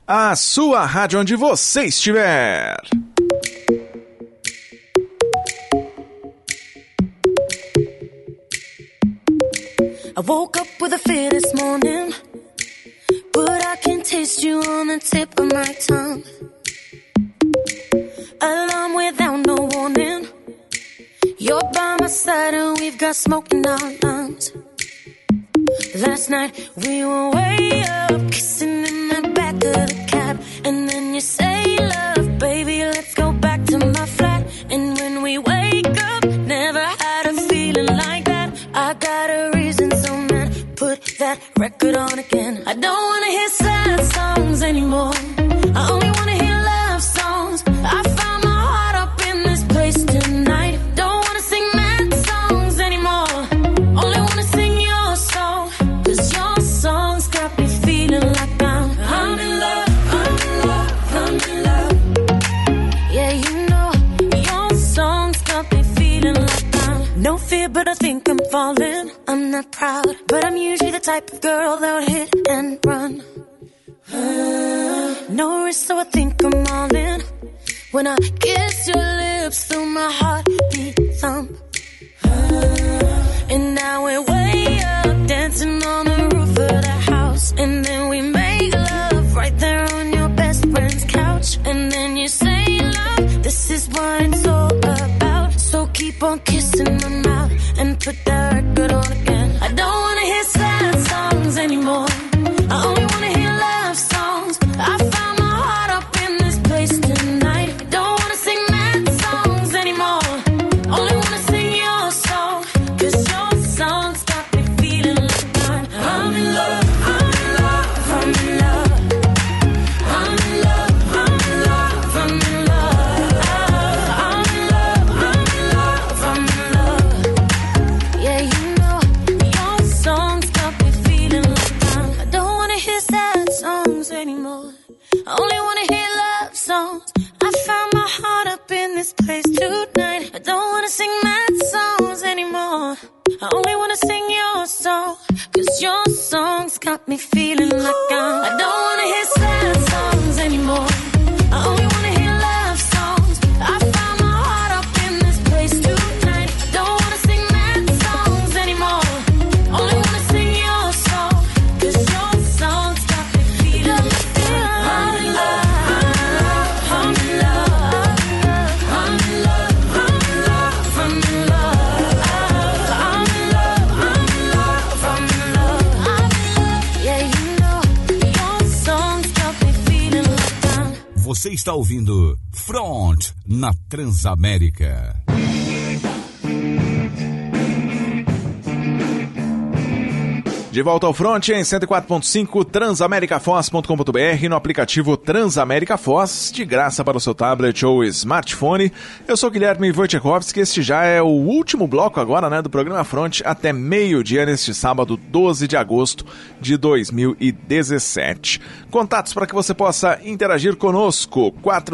a sua rádio onde você estiver. I woke up with a fear this morning, but I can taste you on the tip of my tongue. Alarm without no warning, you're by my side and we've got smoke in our lungs. Last night we were way up, kissing in the back of the cab, and then you say, love, baby, let's go back to my flat. And when we wake up, never had a feeling like that. I got a reason, so man, put that record on again. I don't wanna hear sad songs anymore, I only wanna hear love songs. I found my heart up in this place tonight. Don't wanna sing mad songs anymore, only wanna sing your song. Cause your songs got me feeling like I'm in love, I'm in love, I'm in love. Yeah, you know, your songs got me feeling like no fear, but I think I'm falling. I'm not proud, but I'm usually the type of girl that would hit and run. No risk, so I think I'm all in. When I kiss your lips through my heartbeat thump. And now we're way up, dancing on the roof of the house. And then we make love right there on your best friend's couch. And then you say, love, this is what it's all about. So keep on kissing my mouth and put that record on again. I don't wanna hear sad songs anymore, I only wanna hear love songs. I found my heart up in this place tonight. Don't wanna sing mad songs anymore, only wanna sing your song. Cause your songs got me feeling like I'm in love, I'm in love, I'm in love. I'm in love, I'm in love, I'm in love. I'm in love, I'm in love, I'm in love. Yeah, you know, your songs got me feeling like I don't wanna hear sad songs anymore, I only wanna hear love songs. I found my heart up in this place tonight. I don't wanna sing mad songs anymore, I only wanna sing your song. Cause your songs got me feeling like I don't wanna hear sad songs anymore, I only wanna hear love songs. I found my heart up in this place tonight. I don't wanna sing mad songs anymore, only wanna sing your song. Cause your songs got me feeling like I'm in love, I'm in love, I'm in love, I'm in love, I'm in love, I'm in love, I'm in love, I'm in love, I'm in love. Yeah, you know, your songs got me feeling like Você está ouvindo Front na Transamérica. De volta ao Front em 104.5 transamericafoz.com.br, no aplicativo Transamérica Foz, de graça para o seu tablet ou smartphone. Eu sou Guilherme Wojciechowski, este já é o último bloco agora, né, do programa Front até meio-dia neste sábado, 12 de agosto de 2017. Contatos para que você possa interagir conosco,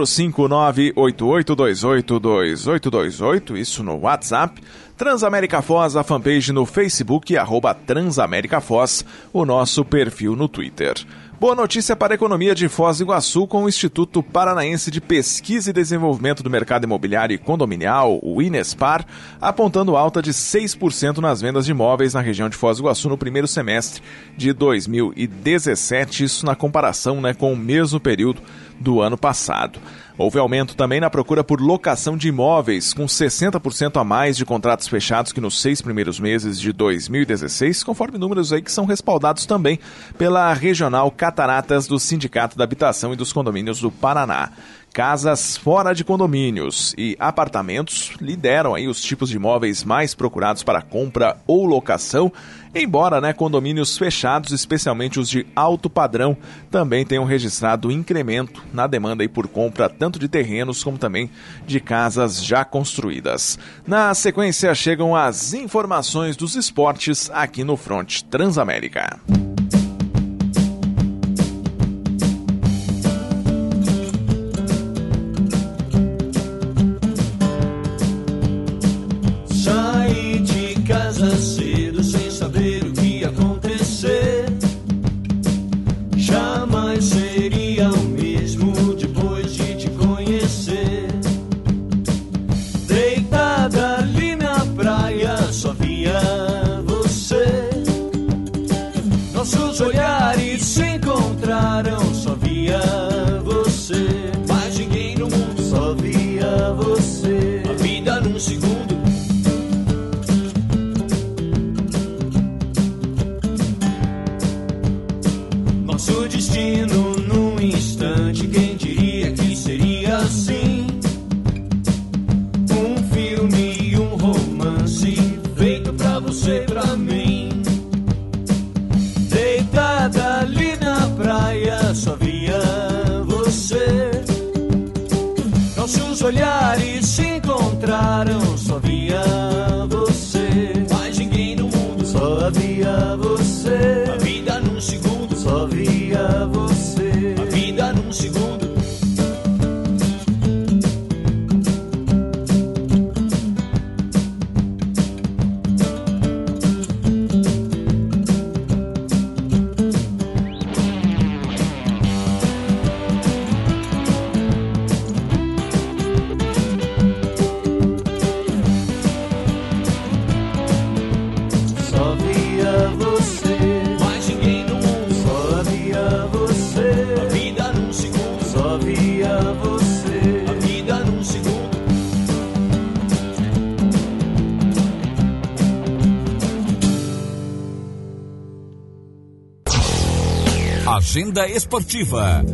459-8828-2828, isso no WhatsApp. Transamérica Foz, a fanpage no Facebook, @Transamérica Foz, o nosso perfil no Twitter. Boa notícia para a economia de Foz do Iguaçu com o Instituto Paranaense de Pesquisa e Desenvolvimento do Mercado Imobiliário e Condominial, o Inespar, apontando alta de 6% nas vendas de imóveis na região de Foz do Iguaçu no primeiro semestre de 2017, isso na comparação, né, com o mesmo período do ano passado. Houve aumento também na procura por locação de imóveis, com 60% a mais de contratos fechados que nos 6 primeiros meses de 2016, conforme números aí que são respaldados também pela Regional Cataratas do Sindicato da Habitação e dos Condomínios do Paraná. Casas fora de condomínios e apartamentos lideram aí os tipos de imóveis mais procurados para compra ou locação, embora, né, condomínios fechados, especialmente os de alto padrão, também tenham registrado incremento na demanda aí por compra tanto de terrenos como também de casas já construídas. Na sequência chegam as informações dos esportes aqui no Front Transamérica. Jamais seria via você. Mais ninguém no mundo, só via você. A vida num segundo. Nosso destino num instante, quem diria que seria assim? Um filme e um romance feito pra você e pra mim. Deitada ali na praia, só via você. Nossos olhares se encontraram, só via você. Mais ninguém no mundo, só havia você. A vida num segundo, só via você. A vida num segundo. Agenda Esportiva.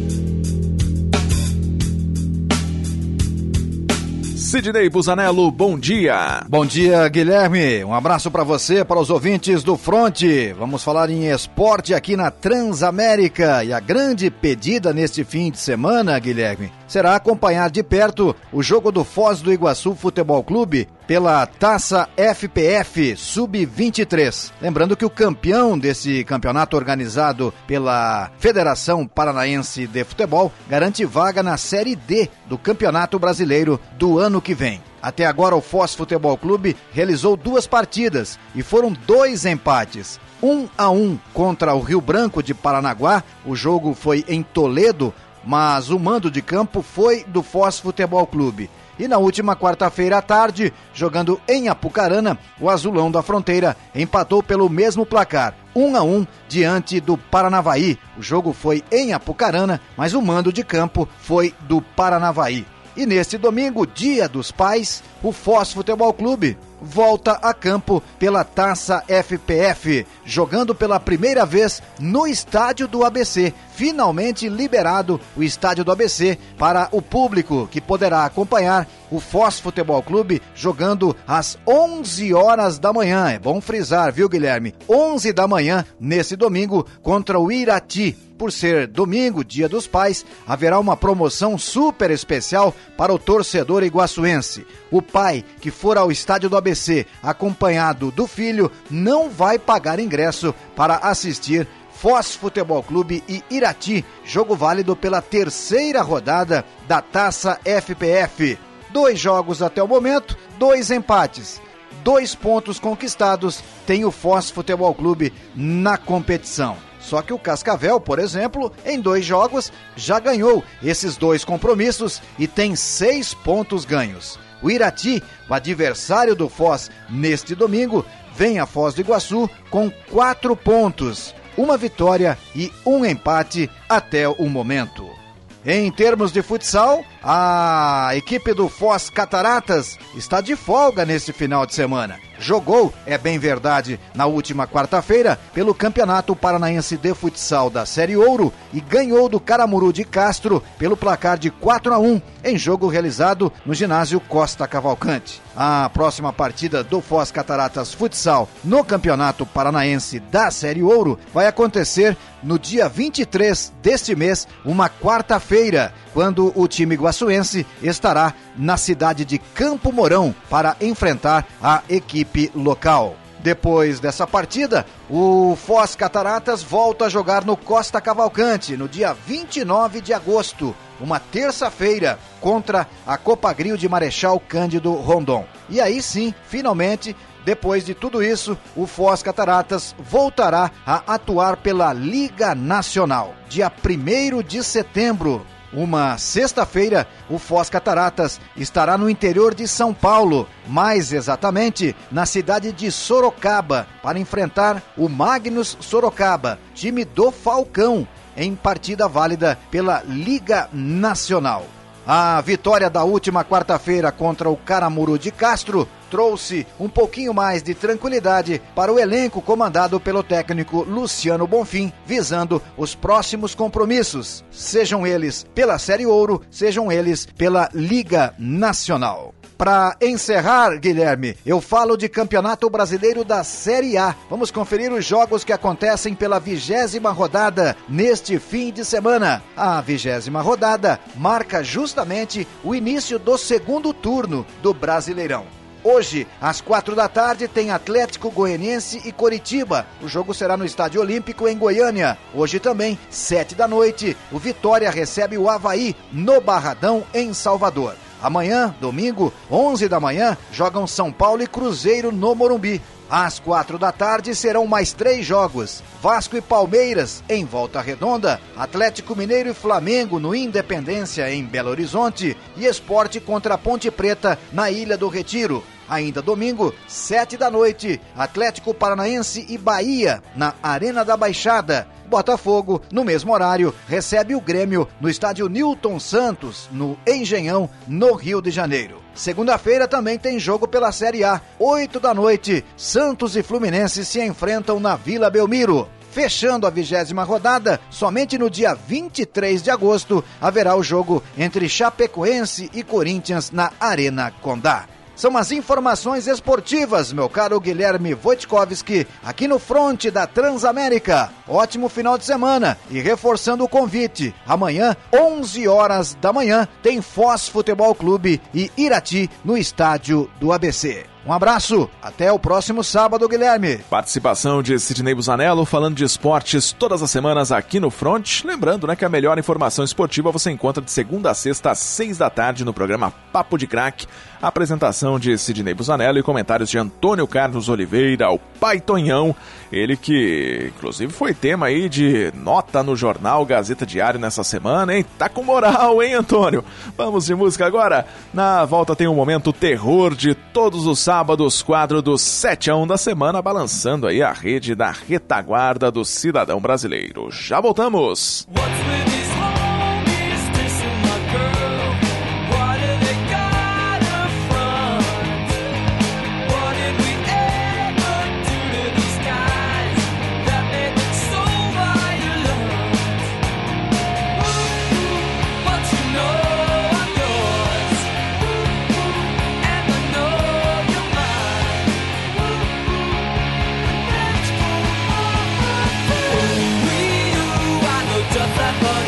Sidney Busanello, bom dia. Bom dia, Guilherme. Um abraço para você, para os ouvintes do Fronte. Vamos falar em esporte aqui na Transamérica. E a grande pedida neste fim de semana, Guilherme, será acompanhar de perto o jogo do Foz do Iguaçu Futebol Clube pela Taça FPF Sub-23. Lembrando que o campeão desse campeonato organizado pela Federação Paranaense de Futebol garante vaga na Série D do Campeonato Brasileiro do ano que vem. Até agora o Foz Futebol Clube realizou 2 partidas e foram 2 empates. 1-1 contra o Rio Branco de Paranaguá, o jogo foi em Toledo, mas o mando de campo foi do Foz Futebol Clube. E na última quarta-feira à tarde, jogando em Apucarana, o Azulão da Fronteira empatou pelo mesmo placar, 1-1 diante do Paranavaí. O jogo foi em Apucarana, mas o mando de campo foi do Paranavaí. E neste domingo, Dia dos Pais, o Foz Futebol Clube volta a campo pela Taça FPF, jogando pela primeira vez no estádio do ABC. Finalmente liberado o estádio do ABC para o público, que poderá acompanhar o Foz Futebol Clube jogando às 11 horas da manhã. É bom frisar, viu, Guilherme? 11 da manhã, nesse domingo, contra o Irati. Por ser domingo, Dia dos Pais, haverá uma promoção super especial para o torcedor iguaçuense. O pai que for ao estádio do ABC acompanhado do filho não vai pagar ingresso para assistir Foz Futebol Clube e Irati, jogo válido pela 3ª rodada da Taça FPF. 2 jogos até o momento, 2 empates. 2 pontos conquistados tem o Foz Futebol Clube na competição. Só que o Cascavel, por exemplo, em 2 jogos já ganhou esses 2 compromissos e tem 6 pontos ganhos. O Irati, o adversário do Foz neste domingo, vem a Foz do Iguaçu com 4 pontos, 1 vitória e 1 empate até o momento. Em termos de futsal, a equipe do Foz Cataratas está de folga neste final de semana. Jogou, é bem verdade, na última quarta-feira pelo Campeonato Paranaense de Futsal da Série Ouro e ganhou do Caramuru de Castro pelo placar de 4-1 em jogo realizado no ginásio Costa Cavalcante. A próxima partida do Foz Cataratas Futsal no Campeonato Paranaense da Série Ouro vai acontecer no dia 23 deste mês, uma quarta-feira, quando o time iguaçuense estará na cidade de Campo Mourão para enfrentar a equipe local. Depois dessa partida, o Foz Cataratas volta a jogar no Costa Cavalcante no dia 29 de agosto, uma terça-feira, contra a Copagril de Marechal Cândido Rondon. E aí sim, finalmente, depois de tudo isso, o Foz Cataratas voltará a atuar pela Liga Nacional. Dia 1º de setembro, uma sexta-feira, o Foz Cataratas estará no interior de São Paulo, mais exatamente na cidade de Sorocaba, para enfrentar o Magnus Sorocaba, time do Falcão, em partida válida pela Liga Nacional. A vitória da última quarta-feira contra o Caramuru de Castro trouxe um pouquinho mais de tranquilidade para o elenco comandado pelo técnico Luciano Bonfim, visando os próximos compromissos, sejam eles pela Série Ouro, sejam eles pela Liga Nacional. Para encerrar, Guilherme, eu falo de Campeonato Brasileiro da Série A. Vamos conferir os jogos que acontecem pela 20ª rodada neste fim de semana. A 20ª rodada marca justamente o início do segundo turno do Brasileirão. Hoje, às 4 da tarde, tem Atlético Goianiense e Coritiba. O jogo será no Estádio Olímpico, em Goiânia. Hoje também, 7 da noite, o Vitória recebe o Avaí no Barradão, em Salvador. Amanhã, domingo, 11 da manhã, jogam São Paulo e Cruzeiro no Morumbi. Às 4 da tarde serão mais 3 jogos. Vasco e Palmeiras em Volta Redonda, Atlético Mineiro e Flamengo no Independência em Belo Horizonte e Sport contra a Ponte Preta na Ilha do Retiro. Ainda domingo, 7 da noite, Atlético Paranaense e Bahia na Arena da Baixada. Botafogo, no mesmo horário, recebe o Grêmio no estádio Newton Santos, no Engenhão, no Rio de Janeiro. Segunda-feira também tem jogo pela Série A. 8 da noite, Santos e Fluminense se enfrentam na Vila Belmiro. Fechando a 20ª rodada, somente no dia 23 de agosto, haverá o jogo entre Chapecoense e Corinthians na Arena Condá. São as informações esportivas, meu caro Guilherme Wojtkowski, aqui no fronte da Transamérica. Ótimo final de semana e reforçando o convite, amanhã, 11 horas da manhã, tem Foz Futebol Clube e Irati no estádio do ABC. Um abraço, até o próximo sábado, Guilherme. Participação de Sidnei Busanello, falando de esportes todas as semanas aqui no Front. Lembrando, né, que a melhor informação esportiva você encontra de segunda a sexta às 6 da tarde no programa Papo de Craque. Apresentação de Sidnei Busanello e comentários de Antônio Carlos Oliveira, o Pai Tonhão. Ele que, inclusive, foi tema aí de nota no jornal Gazeta Diário nessa semana, hein? Tá com moral, hein, Antônio? Vamos de música agora? Na volta tem um momento terror de todos os sábados, quadro do 7-1 da semana, balançando aí a rede da retaguarda do cidadão brasileiro. Já voltamos! Just that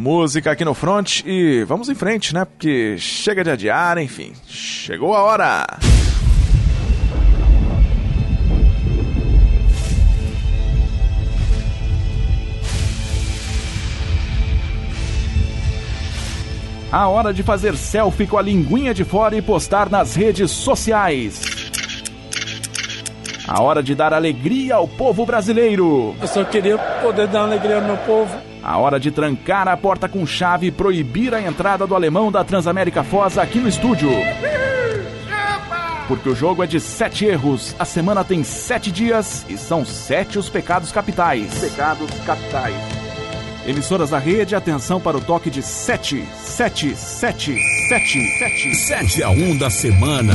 música aqui no Front e vamos em frente, né? Porque chega de adiar, enfim, chegou a hora. A hora de fazer selfie com a linguinha de fora e postar nas redes sociais. A hora de dar alegria ao povo brasileiro. Eu só queria poder dar alegria ao meu povo. A hora de trancar a porta com chave e proibir a entrada do alemão da Transamérica Foz aqui no estúdio. Porque o jogo é de 7 erros, a semana tem 7 dias e são 7 os pecados capitais. Emissoras da rede, atenção para o toque de 7, 7, 7, 7, 7. 7 a 1 da semana.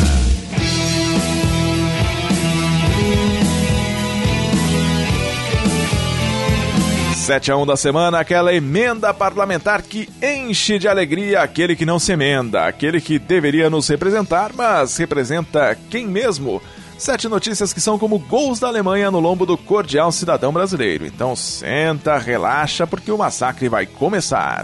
Sete a 1 da semana, aquela emenda parlamentar que enche de alegria aquele que não se emenda, aquele que deveria nos representar, mas representa quem mesmo? 7 notícias que são como gols da Alemanha no lombo do cordial cidadão brasileiro. Então senta, relaxa, porque o massacre vai começar.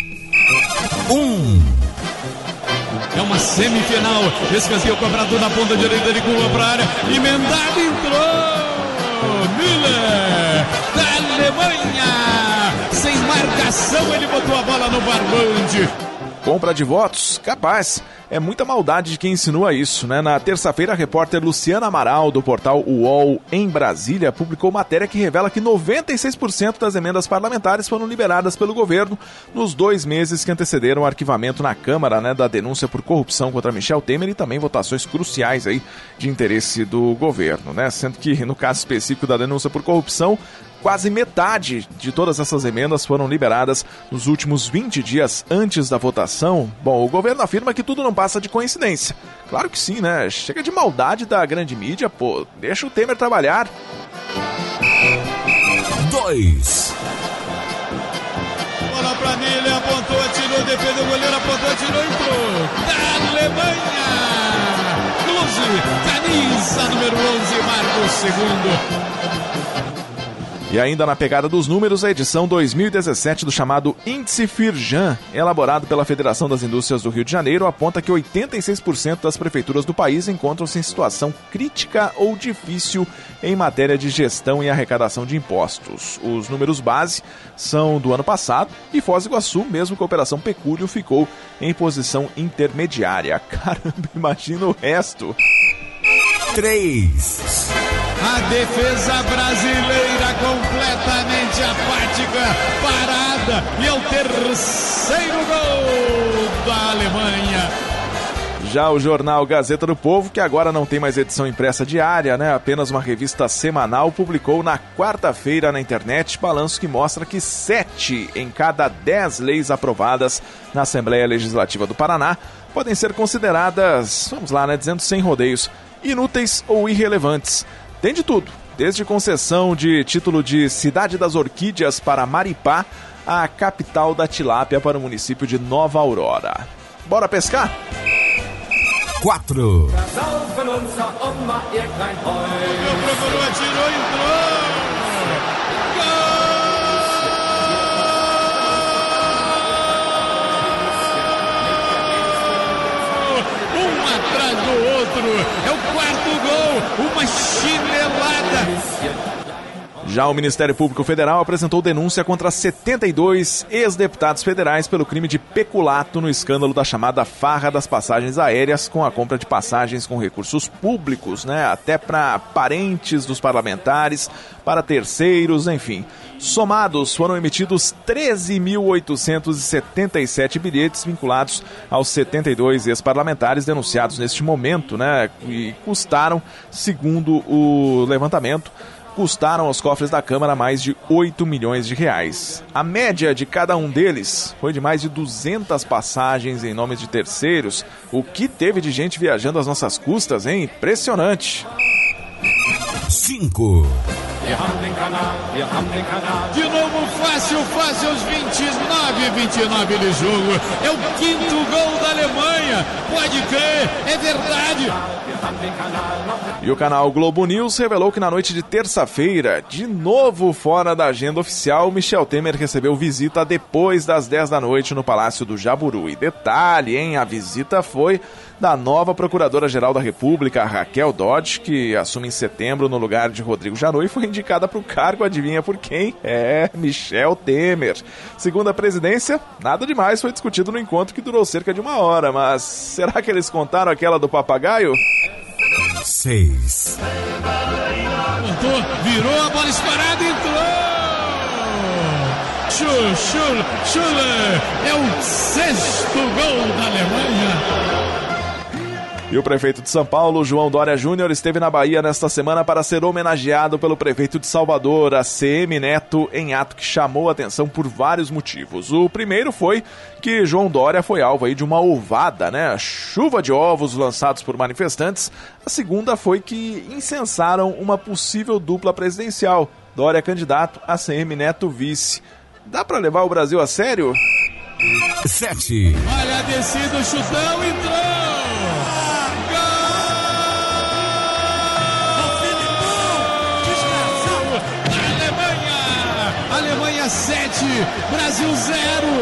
É uma semifinal. Escanteio cobrado na ponta direita de curva para a área. Emendado, entrou! Müller, da Alemanha! Sem marcação, ele botou a bola no barbante. Compra de votos? Capaz. É muita maldade de quem insinua isso, né? Na terça-feira, a repórter Luciana Amaral, do portal UOL em Brasília, publicou matéria que revela que 96% das emendas parlamentares foram liberadas pelo governo nos 2 meses que antecederam o arquivamento na Câmara, né, da denúncia por corrupção contra Michel Temer e também votações cruciais aí de interesse do governo, né? Sendo que, no caso específico da denúncia por corrupção, quase metade de todas essas emendas foram liberadas nos últimos 20 dias antes da votação. Bom, o governo afirma que tudo não passa de coincidência. Claro que sim, né? Chega de maldade da grande mídia, pô. Deixa o Temer trabalhar. 2. Bola pra Miller, apontou, atirou, defendeu o goleiro, apontou, atirou, entrou. Da Alemanha! 11, camisa número 11, marca o segundo. E ainda na pegada dos números, a edição 2017 do chamado Índice Firjan, elaborado pela Federação das Indústrias do Rio de Janeiro, aponta que 86% das prefeituras do país encontram-se em situação crítica ou difícil em matéria de gestão e arrecadação de impostos. Os números base são do ano passado e Foz do Iguaçu, mesmo com a Operação Pecúlio, ficou em posição intermediária. Caramba, imagina o resto. 3. A defesa brasileira completamente apática, parada, e é o terceiro gol da Alemanha. Já o jornal Gazeta do Povo, que agora não tem mais edição impressa diária, né? Apenas uma revista semanal, publicou na quarta-feira na internet balanço que mostra que 7 em cada 10 leis aprovadas na Assembleia Legislativa do Paraná podem ser consideradas, vamos lá, né? Dizendo sem rodeios, inúteis ou irrelevantes. Tem de tudo, desde concessão de título de Cidade das Orquídeas para Maripá, a capital da tilápia para o município de Nova Aurora. Bora pescar? 4. Procurou, atirou, entrou! Atrás do outro, é o quarto gol, uma chinelada. Já o Ministério Público Federal apresentou denúncia contra 72 ex-deputados federais pelo crime de peculato no escândalo da chamada farra das passagens aéreas, com a compra de passagens com recursos públicos, né? Até para parentes dos parlamentares, para terceiros, enfim. Somados, foram emitidos 13.877 bilhetes vinculados aos 72 ex-parlamentares denunciados neste momento, né? E custaram, segundo o levantamento, custaram aos cofres da Câmara mais de 8 milhões de reais. A média de cada um deles foi de mais de 200 passagens em nome de terceiros, o que teve de gente viajando às nossas custas, hein? Impressionante! 5. De novo, fácil, aos 29 de jogo. É o 5º gol da Alemanha. Pode crer, é verdade. E o canal Globo News revelou que na noite de terça-feira, de novo fora da agenda oficial, Michel Temer recebeu visita depois das 10 da noite no Palácio do Jaburu. E detalhe, hein? A visita foi da nova Procuradora-Geral da República, Raquel Dodge, que assume em setembro no lugar de Rodrigo Janot e foi indicada para o cargo, adivinha por quem? Michel Temer. Segundo a presidência, nada demais foi discutido no encontro que durou cerca de 1 hora, mas será que eles contaram aquela do papagaio? 6. Virou a bola disparada e entrou! Schuller! É o 6º gol da Alemanha! E o prefeito de São Paulo, João Dória Júnior, esteve na Bahia nesta semana para ser homenageado pelo prefeito de Salvador, ACM Neto, em ato que chamou a atenção por vários motivos. O primeiro foi que João Dória foi alvo aí de uma ovada, né? Chuva de ovos lançados por manifestantes. A segunda foi que incensaram uma possível dupla presidencial. Dória candidato, ACM Neto vice. Dá para levar o Brasil a sério? 7. Olha a descida, o chutão, entrou! Alemanha 7, Brasil 0.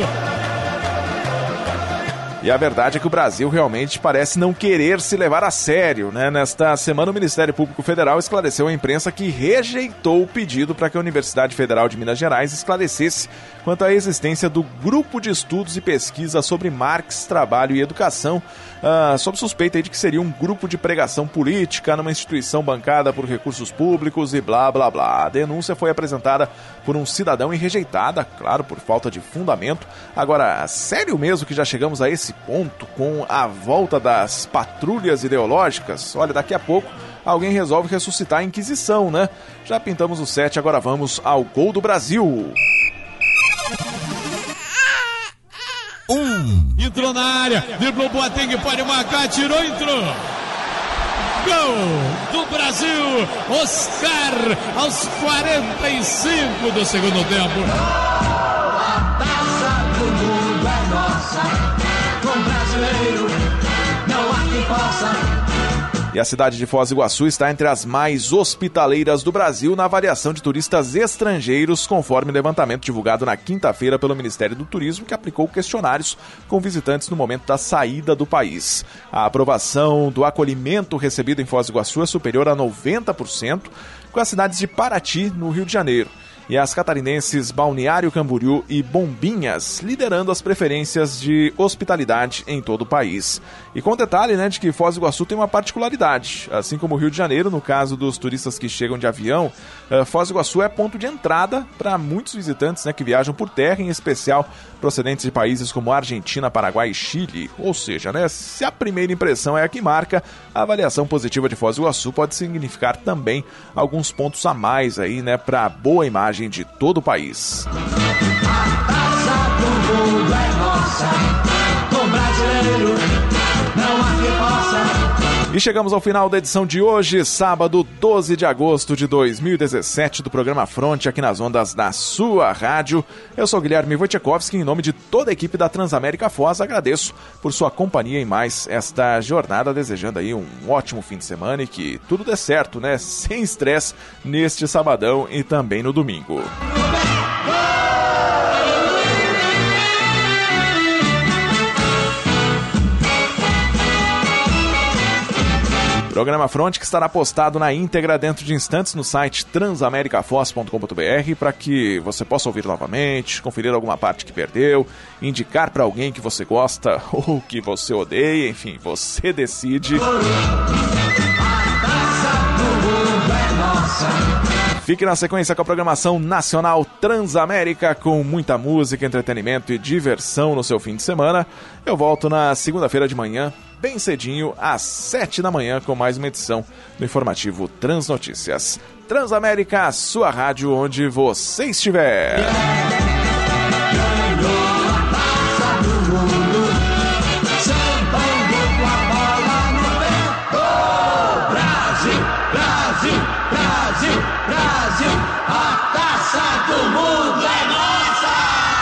E a verdade é que o Brasil realmente parece não querer se levar a sério, né? Nesta semana, o Ministério Público Federal esclareceu à imprensa que rejeitou o pedido para que a Universidade Federal de Minas Gerais esclarecesse quanto à existência do Grupo de Estudos e Pesquisa sobre Marx, Trabalho e Educação, sob suspeita aí de que seria um grupo de pregação política numa instituição bancada por recursos públicos e blá blá blá. A denúncia foi apresentada por um cidadão e rejeitada, claro, por falta de fundamento. Agora, sério mesmo que já chegamos a esse ponto com a volta das patrulhas ideológicas? Olha, daqui a pouco alguém resolve ressuscitar a Inquisição, né? Já pintamos o 7, agora vamos ao gol do Brasil. 1. Entrou na área, driblou Boateng, pode marcar, tirou, entrou. Gol do Brasil, Oscar, aos 45 do segundo tempo. A taça do mundo é nossa, com brasileiro não há quem possa. E a cidade de Foz do Iguaçu está entre as mais hospitaleiras do Brasil na avaliação de turistas estrangeiros, conforme levantamento divulgado na quinta-feira pelo Ministério do Turismo, que aplicou questionários com visitantes no momento da saída do país. A aprovação do acolhimento recebido em Foz do Iguaçu é superior a 90%, com as cidades de Paraty, no Rio de Janeiro, e as catarinenses Balneário Camboriú e Bombinhas liderando as preferências de hospitalidade em todo o país. E com detalhe, né, de que Foz do Iguaçu tem uma particularidade, assim como o Rio de Janeiro, no caso dos turistas que chegam de avião, Foz do Iguaçu é ponto de entrada para muitos visitantes, né, que viajam por terra, em especial procedentes de países como Argentina, Paraguai e Chile. Ou seja, né, se a primeira impressão é a que marca, a avaliação positiva de Foz do Iguaçu pode significar também alguns pontos a mais aí, né, para a boa imagem de todo o país. A taça do mundo é nossa, com brasileiro não há quem possa. E chegamos ao final da edição de hoje, sábado 12 de agosto de 2017, do programa Fronte, aqui nas ondas da sua rádio. Eu sou Guilherme Wojciechowski, em nome de toda a equipe da Transamérica Foz, agradeço por sua companhia em mais esta jornada, desejando aí um ótimo fim de semana e que tudo dê certo, né? Sem estresse neste sabadão e também no domingo. Programa Fronte que estará postado na íntegra dentro de instantes no site transamericafoz.com.br para que você possa ouvir novamente, conferir alguma parte que perdeu, indicar para alguém que você gosta ou que você odeia, enfim, você decide. Fique na sequência com a programação nacional Transamérica, com muita música, entretenimento e diversão no seu fim de semana. Eu volto na segunda-feira de manhã, bem cedinho, às 7 da manhã, com mais uma edição do informativo Transnotícias. Transamérica, a sua rádio onde você estiver. Brasil, Brasil. Brasil, Brasil, a taça do mundo é nossa!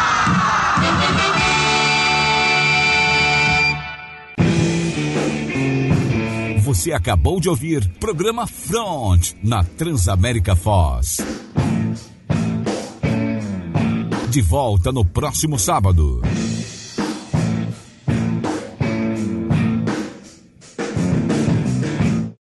Você acabou de ouvir programa Front na Transamérica Foz. De volta no próximo sábado.